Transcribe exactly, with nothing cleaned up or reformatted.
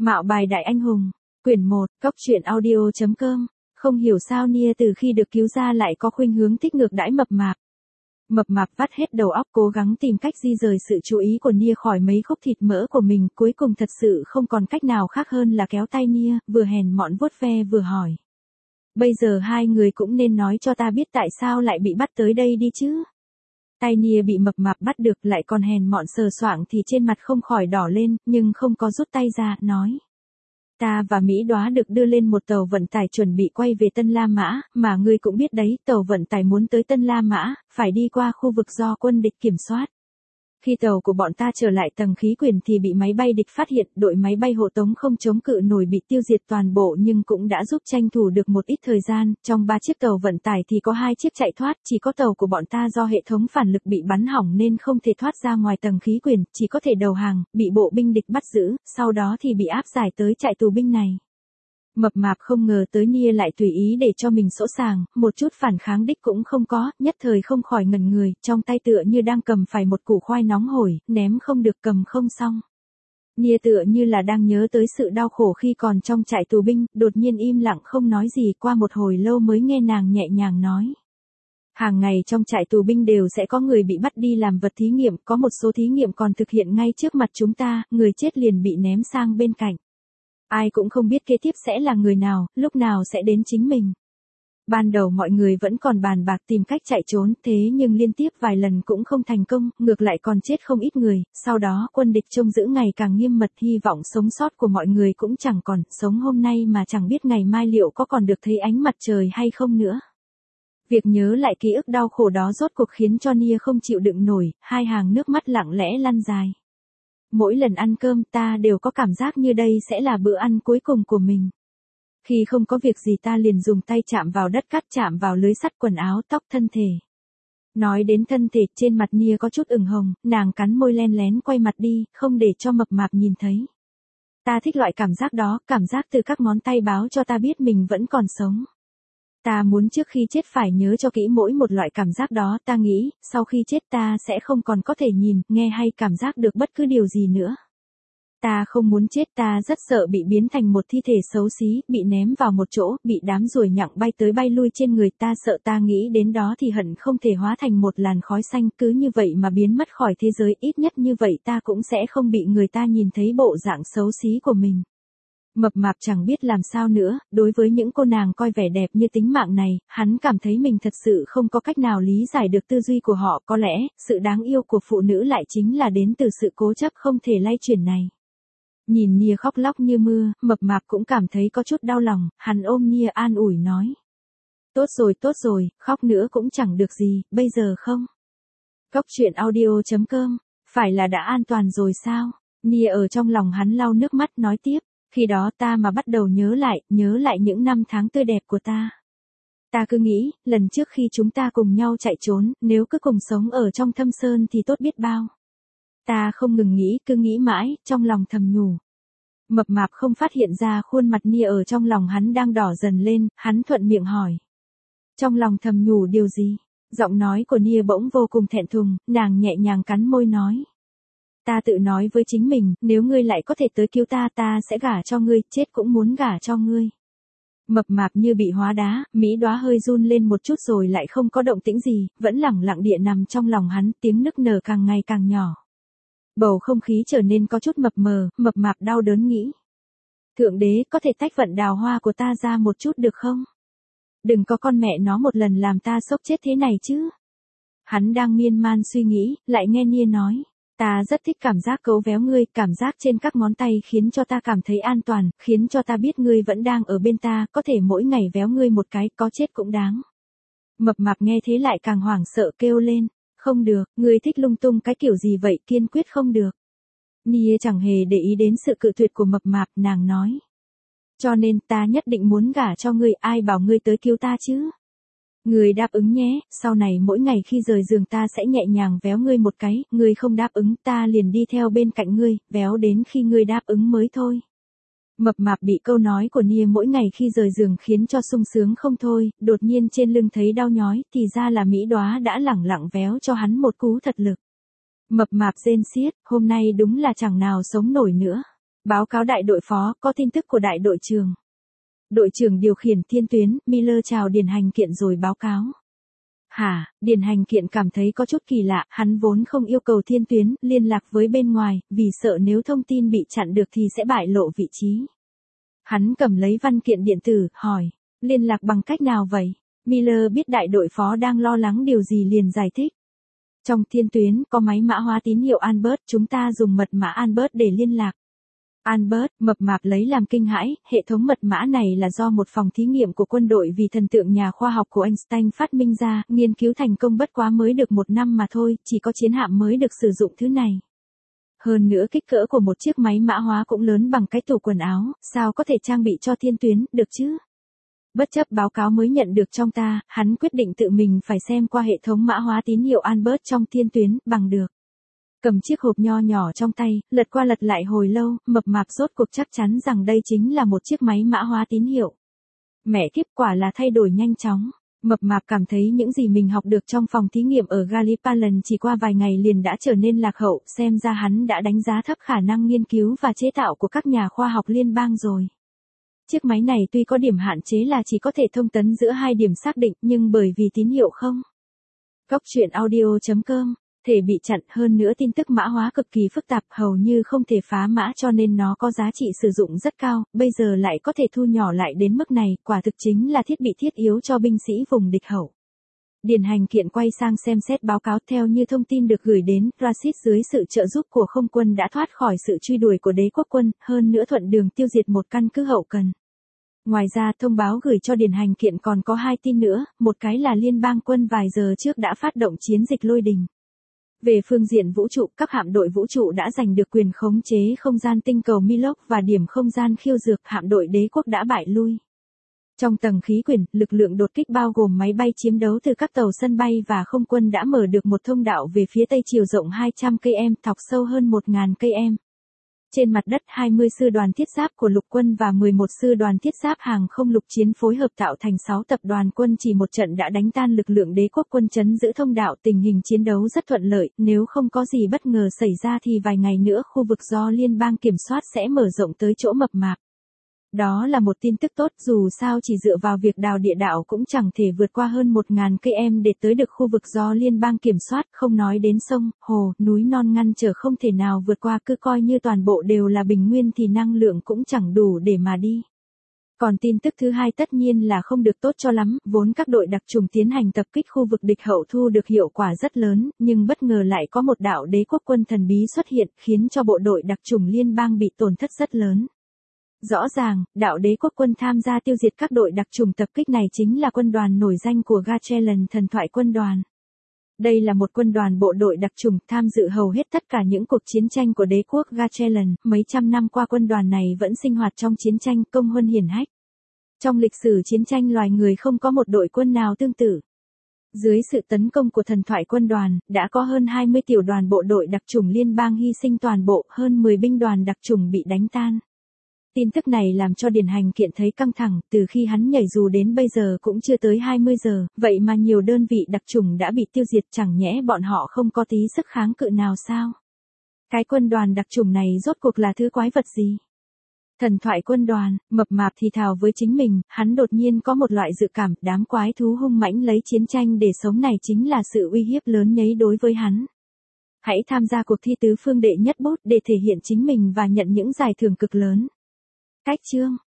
Mạo bài đại anh hùng, quyển một, cốc truyện audio chấm com. Không hiểu sao Nia từ khi được cứu ra lại có khuynh hướng thích ngược đãi mập mạp. Mập mạp vắt hết đầu óc cố gắng tìm cách di rời sự chú ý của Nia khỏi mấy khúc thịt mỡ của mình, cuối cùng thật sự không còn cách nào khác hơn là kéo tay Nia, vừa hèn mọn vuốt ve vừa hỏi. Bây giờ hai người cũng nên nói cho ta biết tại sao lại bị bắt tới đây đi chứ. Tay Nia bị mập mạp bắt được lại còn hèn mọn sờ soạng thì trên mặt không khỏi đỏ lên, nhưng không có rút tay ra, nói. Ta và Mỹ Đóa được đưa lên một tàu vận tải chuẩn bị quay về Tân La Mã, mà ngươi cũng biết đấy, tàu vận tải muốn tới Tân La Mã, phải đi qua khu vực do quân địch kiểm soát. Khi tàu của bọn ta trở lại tầng khí quyển thì bị máy bay địch phát hiện, đội máy bay hộ tống không chống cự nổi bị tiêu diệt toàn bộ nhưng cũng đã giúp tranh thủ được một ít thời gian, trong ba chiếc tàu vận tải thì có hai chiếc chạy thoát, chỉ có tàu của bọn ta do hệ thống phản lực bị bắn hỏng nên không thể thoát ra ngoài tầng khí quyển, chỉ có thể đầu hàng, bị bộ binh địch bắt giữ, sau đó thì bị áp giải tới trại tù binh này. Mập mạp không ngờ tới Nia lại tùy ý để cho mình sỗ sàng, một chút phản kháng đích cũng không có, nhất thời không khỏi ngẩn người, trong tay tựa như đang cầm phải một củ khoai nóng hổi, ném không được cầm không xong. Nia tựa như là đang nhớ tới sự đau khổ khi còn trong trại tù binh, đột nhiên im lặng không nói gì, qua một hồi lâu mới nghe nàng nhẹ nhàng nói. Hàng ngày trong trại tù binh đều sẽ có người bị bắt đi làm vật thí nghiệm, có một số thí nghiệm còn thực hiện ngay trước mặt chúng ta, người chết liền bị ném sang bên cạnh. Ai cũng không biết kế tiếp sẽ là người nào, lúc nào sẽ đến chính mình. Ban đầu mọi người vẫn còn bàn bạc tìm cách chạy trốn, thế nhưng liên tiếp vài lần cũng không thành công, ngược lại còn chết không ít người, sau đó quân địch trông giữ ngày càng nghiêm mật, hy vọng sống sót của mọi người cũng chẳng còn, sống hôm nay mà chẳng biết ngày mai liệu có còn được thấy ánh mặt trời hay không nữa. Việc nhớ lại ký ức đau khổ đó rốt cuộc khiến cho Nia không chịu đựng nổi, hai hàng nước mắt lặng lẽ lăn dài. Mỗi lần ăn cơm ta đều có cảm giác như đây sẽ là bữa ăn cuối cùng của mình. Khi không có việc gì ta liền dùng tay chạm vào đất cát, chạm vào lưới sắt, quần áo, tóc, thân thể. Nói đến thân thể, trên mặt Nia có chút ửng hồng, nàng cắn môi len lén quay mặt đi, không để cho mập mạp nhìn thấy. Ta thích loại cảm giác đó, cảm giác từ các ngón tay báo cho ta biết mình vẫn còn sống. Ta muốn trước khi chết phải nhớ cho kỹ mỗi một loại cảm giác đó, ta nghĩ, sau khi chết ta sẽ không còn có thể nhìn, nghe hay cảm giác được bất cứ điều gì nữa. Ta không muốn chết, ta rất sợ bị biến thành một thi thể xấu xí, bị ném vào một chỗ, bị đám ruồi nhặng bay tới bay lui trên người, ta sợ ta nghĩ đến đó thì hận không thể hóa thành một làn khói xanh, cứ như vậy mà biến mất khỏi thế giới, ít nhất như vậy ta cũng sẽ không bị người ta nhìn thấy bộ dạng xấu xí của mình. Mập mạp chẳng biết làm sao nữa, đối với những cô nàng coi vẻ đẹp như tính mạng này, hắn cảm thấy mình thật sự không có cách nào lý giải được tư duy của họ, có lẽ, sự đáng yêu của phụ nữ lại chính là đến từ sự cố chấp không thể lay chuyển này. Nhìn Nia khóc lóc như mưa, mập mạp cũng cảm thấy có chút đau lòng, hắn ôm Nia an ủi nói. Tốt rồi tốt rồi, khóc nữa cũng chẳng được gì, bây giờ không. Cốc truyện audio chấm com, phải là đã an toàn rồi sao? Nia ở trong lòng hắn lau nước mắt nói tiếp. Khi đó ta mà bắt đầu nhớ lại, nhớ lại những năm tháng tươi đẹp của ta. Ta cứ nghĩ, lần trước khi chúng ta cùng nhau chạy trốn, nếu cứ cùng sống ở trong thâm sơn thì tốt biết bao. Ta không ngừng nghĩ, cứ nghĩ mãi, trong lòng thầm nhủ. Mập mạp không phát hiện ra khuôn mặt Nia ở trong lòng hắn đang đỏ dần lên, hắn thuận miệng hỏi. Trong lòng thầm nhủ điều gì? Giọng nói của Nia bỗng vô cùng thẹn thùng, nàng nhẹ nhàng cắn môi nói. Ta tự nói với chính mình, nếu ngươi lại có thể tới cứu ta, ta sẽ gả cho ngươi, chết cũng muốn gả cho ngươi. Mập mạp như bị hóa đá, Mỹ Đóa hơi run lên một chút rồi lại không có động tĩnh gì, vẫn lẳng lặng địa nằm trong lòng hắn, tiếng nức nở càng ngày càng nhỏ. Bầu không khí trở nên có chút mập mờ, mập mạp đau đớn nghĩ. Thượng đế, có thể tách vận đào hoa của ta ra một chút được không? Đừng có con mẹ nó một lần làm ta sốc chết thế này chứ. Hắn đang miên man suy nghĩ, lại nghe Nia nói. Ta rất thích cảm giác cấu véo ngươi, cảm giác trên các ngón tay khiến cho ta cảm thấy an toàn, khiến cho ta biết ngươi vẫn đang ở bên ta, có thể mỗi ngày véo ngươi một cái, có chết cũng đáng. Mập mạp nghe thế lại càng hoảng sợ kêu lên, không được, ngươi thích lung tung cái kiểu gì vậy, kiên quyết không được. Nia chẳng hề để ý đến sự cự tuyệt của mập mạp, nàng nói. Cho nên ta nhất định muốn gả cho ngươi, ai bảo ngươi tới cứu ta chứ? Ngươi đáp ứng nhé, sau này mỗi ngày khi rời giường ta sẽ nhẹ nhàng véo ngươi một cái, ngươi không đáp ứng ta liền đi theo bên cạnh ngươi, véo đến khi ngươi đáp ứng mới thôi. Mập mạp bị câu nói của Nia mỗi ngày khi rời giường khiến cho sung sướng không thôi, đột nhiên trên lưng thấy đau nhói, thì ra là Mỹ Đóa đã lẳng lặng véo cho hắn một cú thật lực. Mập mạp rên xiết, hôm nay đúng là chẳng nào sống nổi nữa. Báo cáo đại đội phó, có tin tức của đại đội trưởng. Đội trưởng điều khiển thiên tuyến, Miller chào Điền Hành Kiện rồi báo cáo. Hả, Điền Hành Kiện cảm thấy có chút kỳ lạ, hắn vốn không yêu cầu thiên tuyến liên lạc với bên ngoài, vì sợ nếu thông tin bị chặn được thì sẽ bại lộ vị trí. Hắn cầm lấy văn kiện điện tử, hỏi, liên lạc bằng cách nào vậy? Miller biết đại đội phó đang lo lắng điều gì liền giải thích. Trong thiên tuyến có máy mã hóa tín hiệu Albert, chúng ta dùng mật mã Albert để liên lạc. Albert, mập mạp lấy làm kinh hãi, hệ thống mật mã này là do một phòng thí nghiệm của quân đội vì thần tượng nhà khoa học của Einstein phát minh ra, nghiên cứu thành công bất quá mới được một năm mà thôi, chỉ có chiến hạm mới được sử dụng thứ này. Hơn nữa kích cỡ của một chiếc máy mã hóa cũng lớn bằng cái tủ quần áo, sao có thể trang bị cho thiên tuyến, được chứ? Bất chấp báo cáo mới nhận được trong ta, hắn quyết định tự mình phải xem qua hệ thống mã hóa tín hiệu Albert trong thiên tuyến, bằng được. Cầm chiếc hộp nho nhỏ trong tay, lật qua lật lại hồi lâu, mập mạp rốt cuộc chắc chắn rằng đây chính là một chiếc máy mã hóa tín hiệu. Mẹ kiếp, quả là thay đổi nhanh chóng. Mập mạp cảm thấy những gì mình học được trong phòng thí nghiệm ở Gallipoli chỉ qua vài ngày liền đã trở nên lạc hậu, xem ra hắn đã đánh giá thấp khả năng nghiên cứu và chế tạo của các nhà khoa học liên bang rồi. Chiếc máy này tuy có điểm hạn chế là chỉ có thể thông tấn giữa hai điểm xác định, nhưng bởi vì tín hiệu không. Góc truyện audio chấm com thể bị chặn, hơn nữa tin tức mã hóa cực kỳ phức tạp, hầu như không thể phá mã cho nên nó có giá trị sử dụng rất cao, bây giờ lại có thể thu nhỏ lại đến mức này, quả thực chính là thiết bị thiết yếu cho binh sĩ vùng địch hậu. Điền Hành Kiện quay sang xem xét báo cáo, theo như thông tin được gửi đến, Rashid dưới sự trợ giúp của không quân đã thoát khỏi sự truy đuổi của đế quốc quân, hơn nữa thuận đường tiêu diệt một căn cứ hậu cần. Ngoài ra, thông báo gửi cho Điền Hành Kiện còn có hai tin nữa, một cái là liên bang quân vài giờ trước đã phát động chiến dịch lôi đình. Về phương diện vũ trụ, các hạm đội vũ trụ đã giành được quyền khống chế không gian tinh cầu Milok và điểm không gian khiêu dược, hạm đội đế quốc đã bại lui. Trong tầng khí quyển, lực lượng đột kích bao gồm máy bay chiến đấu từ các tàu sân bay và không quân đã mở được một thông đạo về phía tây chiều rộng hai trăm cây số, thọc sâu hơn một nghìn cây số. Trên mặt đất, hai mươi sư đoàn thiết giáp của lục quân và mười một sư đoàn thiết giáp hàng không lục chiến phối hợp tạo thành sáu tập đoàn quân, chỉ một trận đã đánh tan lực lượng đế quốc quân trấn giữ thông đạo, tình hình chiến đấu rất thuận lợi, nếu không có gì bất ngờ xảy ra thì vài ngày nữa khu vực do liên bang kiểm soát sẽ mở rộng tới chỗ mập mạp. Đó là một tin tức tốt, dù sao chỉ dựa vào việc đào địa đạo cũng chẳng thể vượt qua hơn một nghìn cây số để tới được khu vực do liên bang kiểm soát, không nói đến sông, hồ, núi non ngăn trở không thể nào vượt qua, cứ coi như toàn bộ đều là bình nguyên thì năng lượng cũng chẳng đủ để mà đi. Còn tin tức thứ hai tất nhiên là không được tốt cho lắm, vốn các đội đặc trùng tiến hành tập kích khu vực địch hậu thu được hiệu quả rất lớn, nhưng bất ngờ lại có một đạo đế quốc quân thần bí xuất hiện, khiến cho bộ đội đặc trùng liên bang bị tổn thất rất lớn. Rõ ràng, đạo đế quốc quân tham gia tiêu diệt các đội đặc trùng tập kích này chính là quân đoàn nổi danh của Gatchelan, thần thoại quân đoàn. Đây là một quân đoàn bộ đội đặc trùng tham dự hầu hết tất cả những cuộc chiến tranh của đế quốc Gatchelan, mấy trăm năm qua quân đoàn này vẫn sinh hoạt trong chiến tranh, công huân hiển hách. Trong lịch sử chiến tranh loài người không có một đội quân nào tương tự. Dưới sự tấn công của thần thoại quân đoàn, đã có hơn hai mươi tiểu đoàn bộ đội đặc trùng liên bang hy sinh toàn bộ, hơn mười binh đoàn đặc trùng bị đánh tan. Tin tức này làm cho Điền Hành Kiện thấy căng thẳng, từ khi hắn nhảy dù đến bây giờ cũng chưa tới hai mươi giờ, vậy mà nhiều đơn vị đặc trùng đã bị tiêu diệt, chẳng nhẽ bọn họ không có tí sức kháng cự nào sao? Cái quân đoàn đặc trùng này rốt cuộc là thứ quái vật gì? Thần thoại quân đoàn, mập mạp thì thào với chính mình, hắn đột nhiên có một loại dự cảm, đám quái thú hung mãnh lấy chiến tranh để sống này chính là sự uy hiếp lớn nhấy đối với hắn. Hãy tham gia cuộc thi tứ phương đệ nhất bốt để thể hiện chính mình và nhận những giải thưởng cực lớn. Cách chương